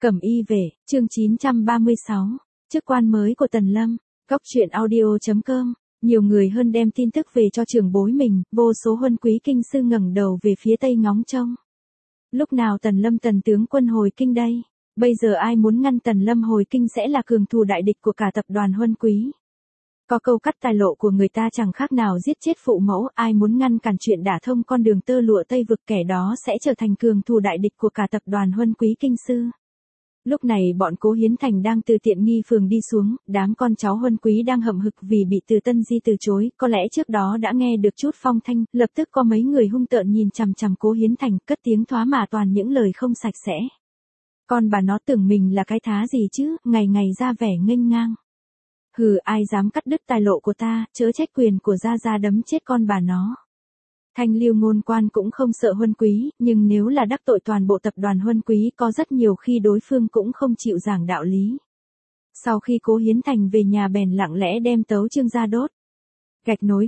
Cẩm y về, chương 936, chức quan mới của Tần Lâm, góc truyện audio.com, nhiều người hơn đem tin tức về cho trưởng bối mình, vô số huân quý kinh sư ngẩng đầu về phía tây ngóng trông. Lúc nào Tần Lâm Tần tướng quân hồi kinh đây? Bây giờ ai muốn ngăn Tần Lâm hồi kinh sẽ là cường thù đại địch của cả tập đoàn huân quý. Có câu cắt tài lộ của người ta chẳng khác nào giết chết phụ mẫu, ai muốn ngăn cản chuyện đả thông con đường tơ lụa Tây vực kẻ đó sẽ trở thành cường thù đại địch của cả tập đoàn huân quý kinh sư. Lúc này bọn Cố Hiến Thành đang từ Tiện Nghi phường đi xuống, đám con cháu huân quý đang hậm hực vì bị Từ Tân Di từ chối, có lẽ trước đó đã nghe được chút phong thanh, lập tức có mấy người hung tợn nhìn chằm chằm Cố Hiến Thành, cất tiếng thoá mạ toàn những lời không sạch sẽ. Con bà nó tưởng mình là cái thá gì chứ, ngày ngày ra vẻ nghênh ngang. Hừ, ai dám cắt đứt tài lộ của ta, chớ trách quyền của gia đấm chết con bà nó. Thanh Lưu ngôn quan cũng không sợ huân quý, nhưng nếu là đắc tội toàn bộ tập đoàn huân quý có rất nhiều khi đối phương cũng không chịu giảng đạo lý. Sau khi Cố Hiến Thành về nhà bèn lặng lẽ đem tấu chương ra đốt. Gạch nối.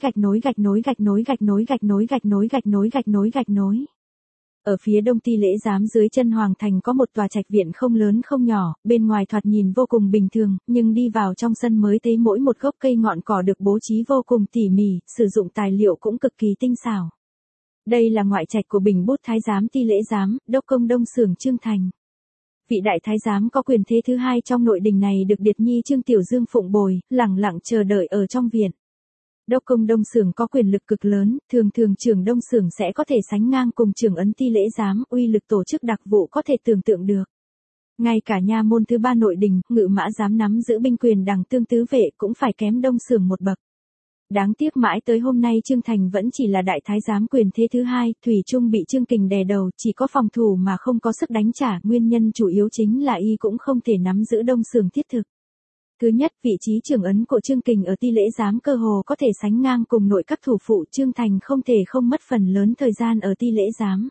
Ở phía đông Ti Lễ Giám dưới chân Hoàng Thành có một tòa trạch viện không lớn không nhỏ, bên ngoài thoạt nhìn vô cùng bình thường, nhưng đi vào trong sân mới thấy mỗi một gốc cây ngọn cỏ được bố trí vô cùng tỉ mỉ, sử dụng tài liệu cũng cực kỳ tinh xảo. Đây là ngoại trạch của Bình Bút Thái Giám Ti Lễ Giám, đốc công Đông Xưởng Trương Thành. Vị đại thái giám có quyền thế thứ hai trong nội đình này được Điệt Nhi Trương Tiểu Dương phụng bồi, lẳng lặng chờ đợi ở trong viện. Đốc công Đông Xưởng có quyền lực cực lớn, thường trưởng Đông Xưởng sẽ có thể sánh ngang cùng trưởng ấn Ti Lễ Giám, uy lực tổ chức đặc vụ có thể tưởng tượng được. Ngay cả nha môn thứ ba nội đình, Ngự Mã Giám nắm giữ binh quyền đằng tương tứ vệ cũng phải kém Đông Xưởng một bậc. Đáng tiếc mãi tới hôm nay Trương Thành vẫn chỉ là đại thái giám quyền thế thứ hai, thủy chung bị Trương Kình đè đầu, chỉ có phòng thủ mà không có sức đánh trả, nguyên nhân chủ yếu chính là y cũng không thể nắm giữ Đông Xưởng thiết thực. Thứ nhất, vị trí trưởng ấn của Trương Kình ở Ti Lễ Giám cơ hồ có thể sánh ngang cùng nội các thủ phụ, Trương Thành không thể không mất phần lớn thời gian ở Ti Lễ Giám.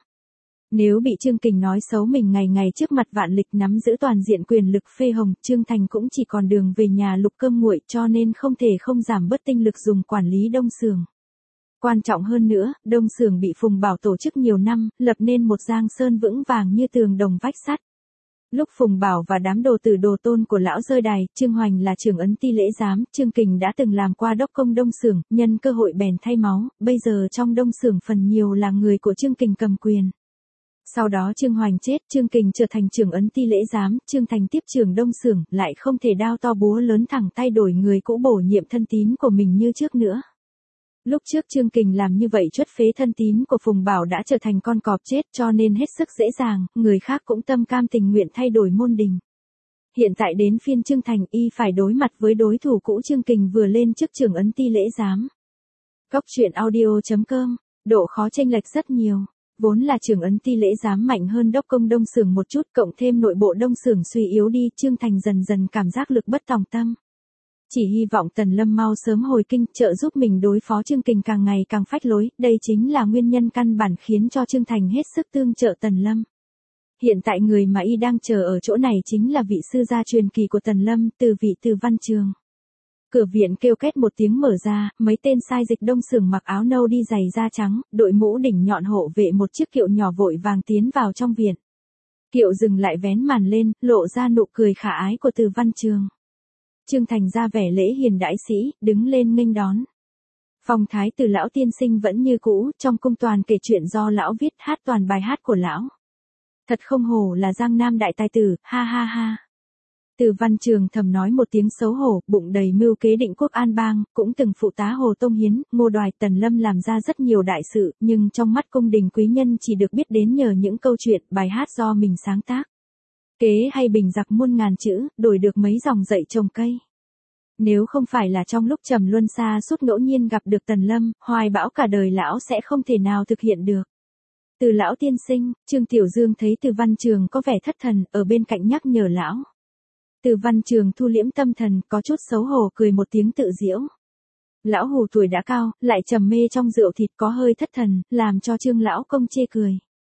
Nếu bị Trương Kình nói xấu mình ngày ngày trước mặt vạn lịch nắm giữ toàn diện quyền lực phê hồng, Trương Thành cũng chỉ còn đường về nhà lục cơm nguội, cho nên không thể không giảm bớt tinh lực dùng quản lý Đông Xưởng. Quan trọng hơn nữa, Đông Xưởng bị Phùng Bảo tổ chức nhiều năm, lập nên một giang sơn vững vàng như tường đồng vách sắt. Lúc Phùng Bảo và đám đồ tử đồ tôn của lão rơi đài, Trương Hoành là trưởng ấn Ti Lễ Giám, Trương Kình đã từng làm qua đốc công Đông Xưởng, nhân cơ hội bèn thay máu, bây giờ trong Đông Xưởng phần nhiều là người của Trương Kình cầm quyền. Sau đó Trương Hoành chết, Trương Kình trở thành trưởng ấn Ti Lễ Giám, Trương Thành tiếp trưởng Đông Xưởng, lại không thể đao to búa lớn thẳng tay đổi người cũ bổ nhiệm thân tín của mình như trước nữa. Lúc trước Trương Kình làm như vậy chuất phế thân tín của Phùng Bảo đã trở thành con cọp chết, cho nên hết sức dễ dàng, người khác cũng tâm cam tình nguyện thay đổi môn đình. Hiện tại đến phiên Trương Thành, y phải đối mặt với đối thủ cũ Trương Kình vừa lên chức trưởng ấn Ti Lễ Giám. Góc truyện audio.com, độ khó chênh lệch rất nhiều. Vốn là trưởng ấn Ti Lễ Giám mạnh hơn đốc công Đông Xưởng một chút, cộng thêm nội bộ Đông Xưởng suy yếu đi, Trương Thành dần dần cảm giác lực bất tòng tâm. Chỉ hy vọng Tần Lâm mau sớm hồi kinh, trợ giúp mình đối phó Trương Kình càng ngày càng phách lối, đây chính là nguyên nhân căn bản khiến cho Trương Thành hết sức tương trợ Tần Lâm. Hiện tại người mà y đang chờ ở chỗ này chính là vị sư gia truyền kỳ của Tần Lâm, Từ Văn Trường. Cửa viện kêu két một tiếng mở ra, mấy tên sai dịch Đông Xưởng mặc áo nâu đi giày da trắng, đội mũ đỉnh nhọn hộ vệ một chiếc kiệu nhỏ vội vàng tiến vào trong viện. Kiệu dừng lại vén màn lên, lộ ra nụ cười khả ái của Từ Văn Trường. Trương Thành ra vẻ lễ hiền đại sĩ, đứng lên nghênh đón. Phong thái Từ lão tiên sinh vẫn như cũ, trong cung toàn kể chuyện do lão viết, hát toàn bài hát của lão. Thật không hổ là Giang Nam đại tài tử, ha ha ha. Từ Văn Trường thầm nói một tiếng xấu hổ, bụng đầy mưu kế định quốc an bang, cũng từng phụ tá Hồ Tông Hiến, Ngô Đoài, Tần Lâm làm ra rất nhiều đại sự, nhưng trong mắt cung đình quý nhân chỉ được biết đến nhờ những câu chuyện, bài hát do mình sáng tác. Kế hay bình giặc muôn ngàn chữ, đổi được mấy dòng dậy trồng cây. Nếu không phải là trong lúc trầm luân xa suốt ngẫu nhiên gặp được Tần Lâm, hoài bão cả đời lão sẽ không thể nào thực hiện được. Từ lão tiên sinh, Trương Tiểu Dương thấy Từ Văn Trường có vẻ thất thần, ở bên cạnh nhắc nhở lão. Từ Văn Trường thu liễm tâm thần, có chút xấu hổ cười một tiếng tự giễu. Lão hù tuổi đã cao, lại trầm mê trong rượu thịt có hơi thất thần, làm cho Trương lão công chê cười.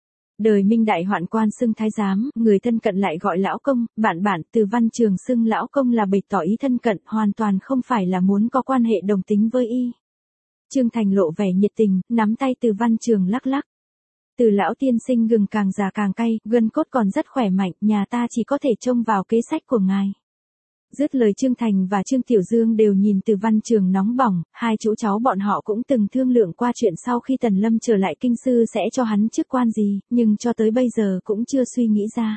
Đời Minh đại hoạn quan xưng thái giám, người thân cận lại gọi lão công, bạn Từ Văn Trường xưng lão công là bày tỏ ý thân cận, hoàn toàn không phải là muốn có quan hệ đồng tính với y. Trương Thành lộ vẻ nhiệt tình, nắm tay Từ Văn Trường lắc lắc. Từ lão tiên sinh gừng càng già càng cay, gân cốt còn rất khỏe mạnh, nhà ta chỉ có thể trông vào kế sách của ngài. Dứt lời Trương Thành và Trương Tiểu Dương đều nhìn Từ Văn Trường nóng bỏng, hai chú cháu bọn họ cũng từng thương lượng qua chuyện sau khi Tần Lâm trở lại kinh sư sẽ cho hắn chức quan gì, nhưng cho tới bây giờ cũng chưa suy nghĩ ra.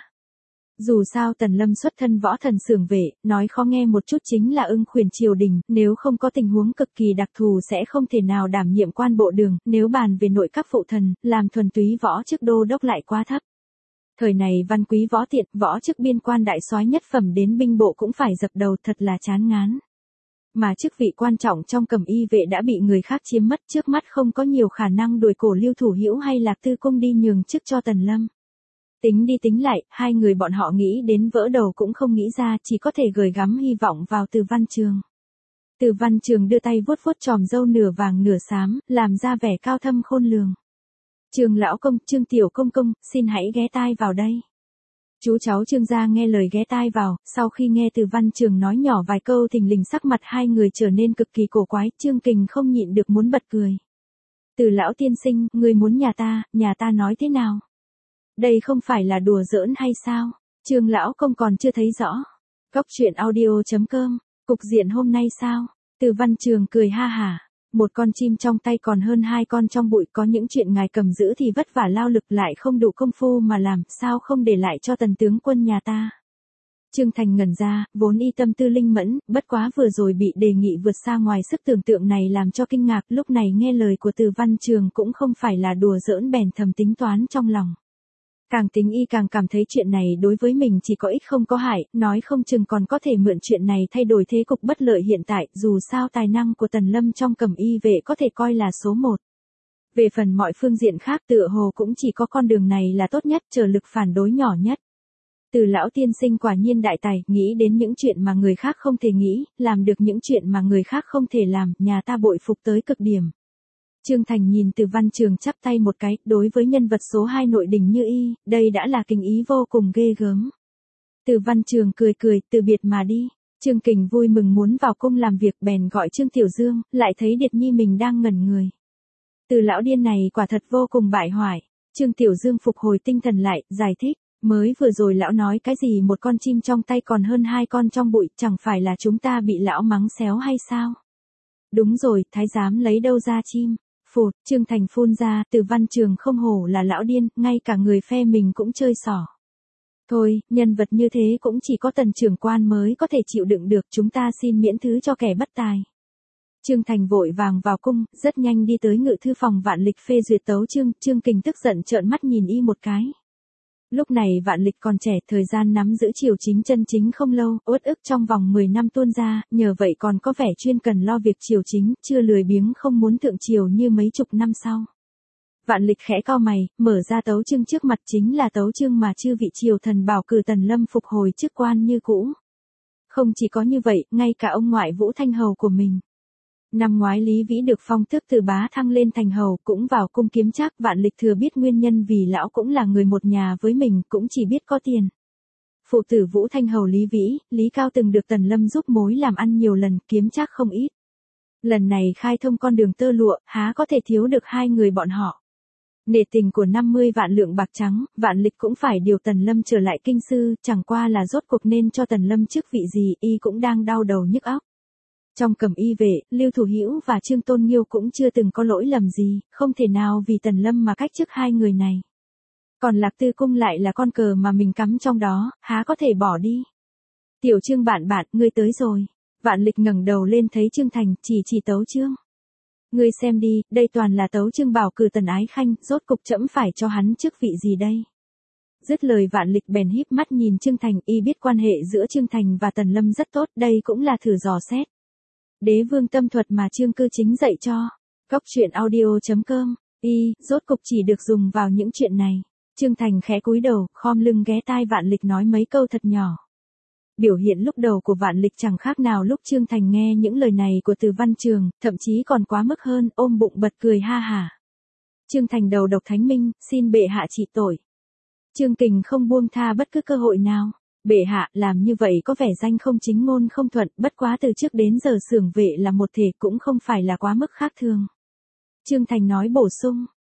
Dù sao Tần Lâm xuất thân võ thần xưởng vệ, nói khó nghe một chút chính là ưng khuyển triều đình, nếu không có tình huống cực kỳ đặc thù sẽ không thể nào đảm nhiệm quan bộ đường, nếu bàn về nội các phụ thần, làm thuần túy võ chức đô đốc lại quá thấp. Thời này văn quý võ tiện, võ chức biên quan đại soái nhất phẩm đến binh bộ cũng phải dập đầu, thật là chán ngán. Mà chức vị quan trọng trong Cẩm Y vệ đã bị người khác chiếm mất, trước mắt không có nhiều khả năng đuổi cổ Lưu Thủ Hữu hay Lạc Tư Cung đi nhường chức cho Tần Lâm. Tính đi tính lại, hai người bọn họ nghĩ đến vỡ đầu cũng không nghĩ ra, chỉ có thể gửi gắm hy vọng vào Từ Văn Trường. Từ Văn Trường đưa tay vuốt vuốt chòm râu nửa vàng nửa xám, làm ra vẻ cao thâm khôn lường. Trương lão công, Trương tiểu công công, xin hãy ghé tai vào đây. Chú cháu Trương gia nghe lời ghé tai vào, sau khi nghe Từ Văn Trường nói nhỏ vài câu thình lình sắc mặt hai người trở nên cực kỳ cổ quái, Trương Kình không nhịn được muốn bật cười. Từ lão tiên sinh, người muốn nhà ta nói thế nào? Đây không phải là đùa giỡn hay sao? Trương lão công còn chưa thấy rõ. Góc truyện audio.com, cục diện hôm nay sao? Từ Văn Trường cười ha hả. Một con chim trong tay còn hơn hai con trong bụi, có những chuyện ngài cầm giữ thì vất vả lao lực lại không đủ công phu mà làm, sao không để lại cho Tần tướng quân nhà ta? Trương Thành ngẩn ra, vốn y tâm tư linh mẫn, bất quá vừa rồi bị đề nghị vượt xa ngoài sức tưởng tượng này làm cho kinh ngạc, lúc này nghe lời của Từ Văn Trường cũng không phải là đùa giỡn bèn thầm tính toán trong lòng. Càng tính y càng cảm thấy chuyện này đối với mình chỉ có ích không có hại, nói không chừng còn có thể mượn chuyện này thay đổi thế cục bất lợi hiện tại, dù sao tài năng của Tần Lâm trong Cẩm Y vệ có thể coi là số 1. Về phần mọi phương diện khác tựa hồ cũng chỉ có con đường này là tốt nhất, trở lực phản đối nhỏ nhất. Từ lão tiên sinh quả nhiên đại tài, nghĩ đến những chuyện mà người khác không thể nghĩ, làm được những chuyện mà người khác không thể làm, nhà ta bội phục tới cực điểm. Trương Thành nhìn Từ Văn Trường chắp tay một cái, đối với nhân vật số 2 nội đình như y, đây đã là kính ý vô cùng ghê gớm. Từ Văn Trường cười cười, từ biệt mà đi. Trương Kình vui mừng muốn vào cung làm việc bèn gọi Trương Tiểu Dương, lại thấy Điệt Nhi mình đang ngẩn người. Từ lão điên này quả thật vô cùng bại hoại. Trương Tiểu Dương phục hồi tinh thần lại, giải thích, mới vừa rồi lão nói cái gì một con chim trong tay còn hơn hai con trong bụi, chẳng phải là chúng ta bị lão mắng xéo hay sao? Đúng rồi, thái giám lấy đâu ra chim? Phụt, Trương Thành phun ra, Từ Văn Trường không hổ là lão điên, ngay cả người phe mình cũng chơi xỏ. Thôi, nhân vật như thế cũng chỉ có Tần trưởng quan mới có thể chịu đựng được, chúng ta xin miễn thứ cho kẻ bất tài. Trương Thành vội vàng vào cung, rất nhanh đi tới ngự thư phòng Vạn Lịch phê duyệt tấu chương, Trương Kình tức giận trợn mắt nhìn y một cái. Lúc này Vạn Lịch còn trẻ, thời gian nắm giữ triều chính chân chính không lâu, uất ức trong vòng 10 năm tuôn ra, nhờ vậy còn có vẻ chuyên cần lo việc triều chính, chưa lười biếng không muốn thượng triều như mấy chục năm sau. Vạn Lịch khẽ cau mày, mở ra tấu chương trước mặt, chính là tấu chương mà chư vị triều thần bảo cử Tần Lâm phục hồi chức quan như cũ. Không chỉ có như vậy, ngay cả ông ngoại Vũ Thanh Hầu của mình. Năm ngoái Lý Vĩ được phong tước từ bá thăng lên thành hầu, cũng vào cung kiếm trác. Vạn Lịch thừa biết nguyên nhân vì lão cũng là người một nhà với mình, cũng chỉ biết có tiền. Phụ tử Vũ Thanh Hầu Lý Vĩ, Lý Cao từng được Tần Lâm giúp mối làm ăn nhiều lần, kiếm trác không ít. Lần này khai thông con đường tơ lụa, há có thể thiếu được hai người bọn họ. Nể tình của 50 vạn lượng bạc trắng, Vạn Lịch cũng phải điều Tần Lâm trở lại kinh sư, chẳng qua là rốt cuộc nên cho Tần Lâm chức vị gì, y cũng đang đau đầu nhức óc. Trong Cẩm Y vệ, Lưu Thủ Hữu và Trương Tôn Nghiêu cũng chưa từng có lỗi lầm gì, không thể nào vì Tần Lâm mà cách chức hai người này. Còn Lạc Tư Cung lại là con cờ mà mình cắm trong đó, há có thể bỏ đi. Tiểu Trương bạn, ngươi tới rồi. Vạn Lịch ngẩng đầu lên thấy Trương Thành, chỉ tấu chương. Ngươi xem đi, đây toàn là tấu chương bảo cử Tần Ái Khanh, rốt cục trẫm phải cho hắn chức vị gì đây? Dứt lời Vạn Lịch bèn híp mắt nhìn Trương Thành, y biết quan hệ giữa Trương Thành và Tần Lâm rất tốt, đây cũng là thử dò xét. Đế vương tâm thuật mà Trương Cư Chính dạy cho. Góc truyện audio.com, rốt cục chỉ được dùng vào những chuyện này. Trương Thành khẽ cúi đầu, khom lưng ghé tai Vạn Lịch nói mấy câu thật nhỏ. Biểu hiện lúc đầu của Vạn Lịch chẳng khác nào lúc Trương Thành nghe những lời này của Từ Văn Trường, thậm chí còn quá mức hơn, ôm bụng bật cười ha hả. Trương Thành đầu độc thánh minh, xin bệ hạ trị tội. Trương Kình không buông tha bất cứ cơ hội nào. Bệ hạ, làm như vậy có vẻ danh không chính ngôn không thuận, bất quá từ trước đến giờ xưởng vệ là một thể cũng không phải là quá mức khác thường. Trương Thành nói bổ sung,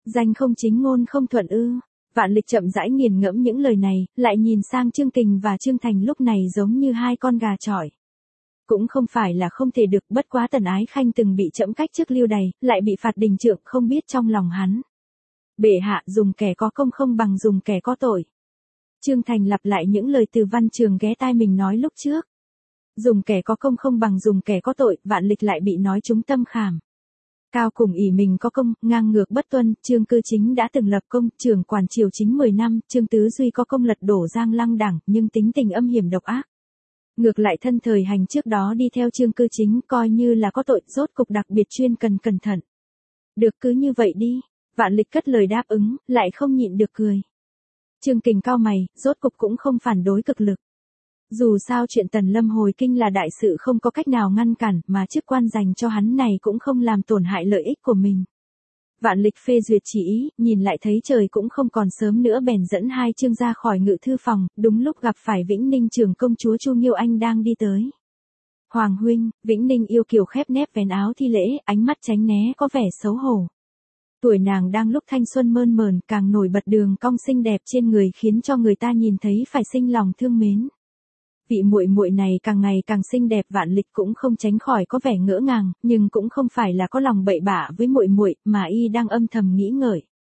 Danh không chính ngôn không thuận ư? Vạn Lịch chậm rãi nghiền ngẫm những lời này, lại nhìn sang Trương Kình và Trương Thành lúc này giống như hai con gà chọi. Cũng không phải là không thể được, bất quá Tần Ái Khanh từng bị trẫm cách chức lưu đày, lại bị phạt đình trượng, không biết trong lòng hắn. Bệ hạ, dùng kẻ có công không bằng dùng kẻ có tội. Trương Thành lặp lại những lời từ Văn Trường ghé tai mình nói lúc trước. Dùng kẻ có công không bằng dùng kẻ có tội, Vạn Lịch lại bị nói trúng tâm khảm. Cao cùng ỷ mình có công, ngang ngược bất tuân, Trương Cư Chính đã từng lập công, trưởng quản triều chính 10 năm, Trương Tứ Duy có công lật đổ Giang Lăng Đảng, nhưng tính tình âm hiểm độc ác. Ngược lại thân thời hành trước đó đi theo Trương Cư Chính coi như là có tội, rốt cục đặc biệt chuyên cần cẩn thận. Được, cứ như vậy đi. Vạn Lịch cất lời đáp ứng, lại không nhịn được cười. Trương Kình cau mày, rốt cục cũng không phản đối cực lực. Dù sao chuyện Tần Lâm hồi kinh là đại sự không có cách nào ngăn cản, mà chức quan dành cho hắn này cũng không làm tổn hại lợi ích của mình. Vạn Lịch phê duyệt chỉ ý, nhìn lại thấy trời cũng không còn sớm nữa bèn dẫn hai Trương ra khỏi ngự thư phòng, đúng lúc gặp phải Vĩnh Ninh trưởng công chúa Chu Nghiêu Anh đang đi tới. Hoàng huynh, Vĩnh Ninh yêu kiều khép nép vén áo thi lễ, ánh mắt tránh né có vẻ xấu hổ. Tuổi nàng đang lúc thanh xuân mơn mởn, càng nổi bật đường cong xinh đẹp trên người khiến cho người ta nhìn thấy phải sinh lòng thương mến. Vị muội muội này càng ngày càng xinh đẹp, Vạn Lịch cũng không tránh khỏi có vẻ ngỡ ngàng, nhưng cũng không phải là có lòng bậy bạ với muội muội, mà y đang âm thầm nghĩ ngợi.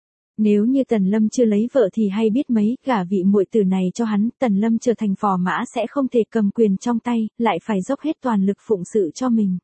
Nếu như Tần Lâm chưa lấy vợ thì hay biết mấy, gả vị muội tử này cho hắn, Tần Lâm trở thành phò mã sẽ không thể cầm quyền trong tay, lại phải dốc hết toàn lực phụng sự cho mình.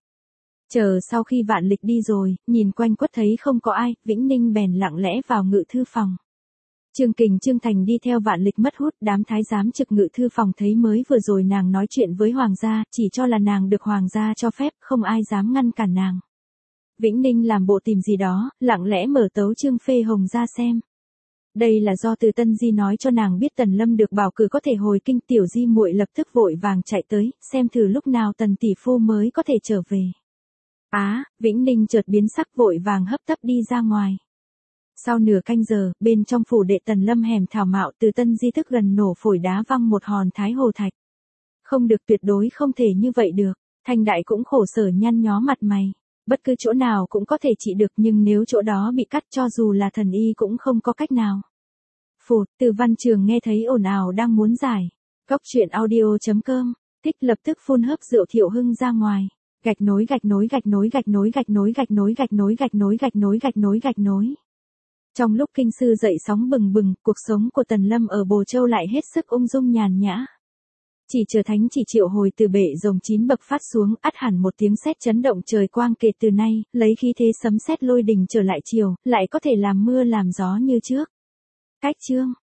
Chờ sau khi Vạn Lịch đi rồi, nhìn quanh quất thấy không có ai, Vĩnh Ninh bèn lặng lẽ vào ngự thư phòng. Trương Kình Trương Thành đi theo Vạn Lịch mất hút, đám thái giám trực ngự thư phòng thấy mới vừa rồi nàng nói chuyện với hoàng gia, chỉ cho là nàng được hoàng gia cho phép, không ai dám ngăn cản nàng. Vĩnh Ninh làm bộ tìm gì đó, lặng lẽ mở tấu Trương Phê Hồng ra xem. Đây là do từ Tân Di nói cho nàng biết Tần Lâm được bảo cử có thể hồi kinh, tiểu Di muội lập tức vội vàng chạy tới, xem thử lúc nào Tần tỷ phu mới có thể trở về. Vĩnh Ninh chợt biến sắc, vội vàng hấp tấp đi ra ngoài. Sau nửa canh giờ, bên trong phủ đệ Tần Lâm hẻm thảo mạo, từ Tân Di thức gần nổ phổi đá văng một hòn thái hồ thạch. Không được, tuyệt đối không thể như vậy được. Thanh Đại cũng khổ sở nhăn nhó mặt mày. Bất cứ chỗ nào cũng có thể trị được, nhưng nếu chỗ đó bị cắt cho dù là thần y cũng không có cách nào. Phụt, từ Văn Trường nghe thấy ồn ào đang muốn giải. Góc truyện audio.com, thích lập tức phun hớp rượu Thiệu Hưng ra ngoài. Gạch nối gạch nối gạch nối gạch nối gạch nối gạch nối gạch nối gạch nối gạch nối gạch nối gạch nối. Trong lúc kinh sư dậy sóng bừng bừng, cuộc sống của Tần Lâm ở Bồ Châu lại hết sức ung dung nhàn nhã. Chỉ chờ thánh chỉ triệu hồi từ bệ rồng 9 bậc phát xuống, ắt hẳn một tiếng sét chấn động trời quang, kể từ nay, lấy khí thế sấm sét lôi đình trở lại chiều, lại có thể làm mưa làm gió như trước. Cách chương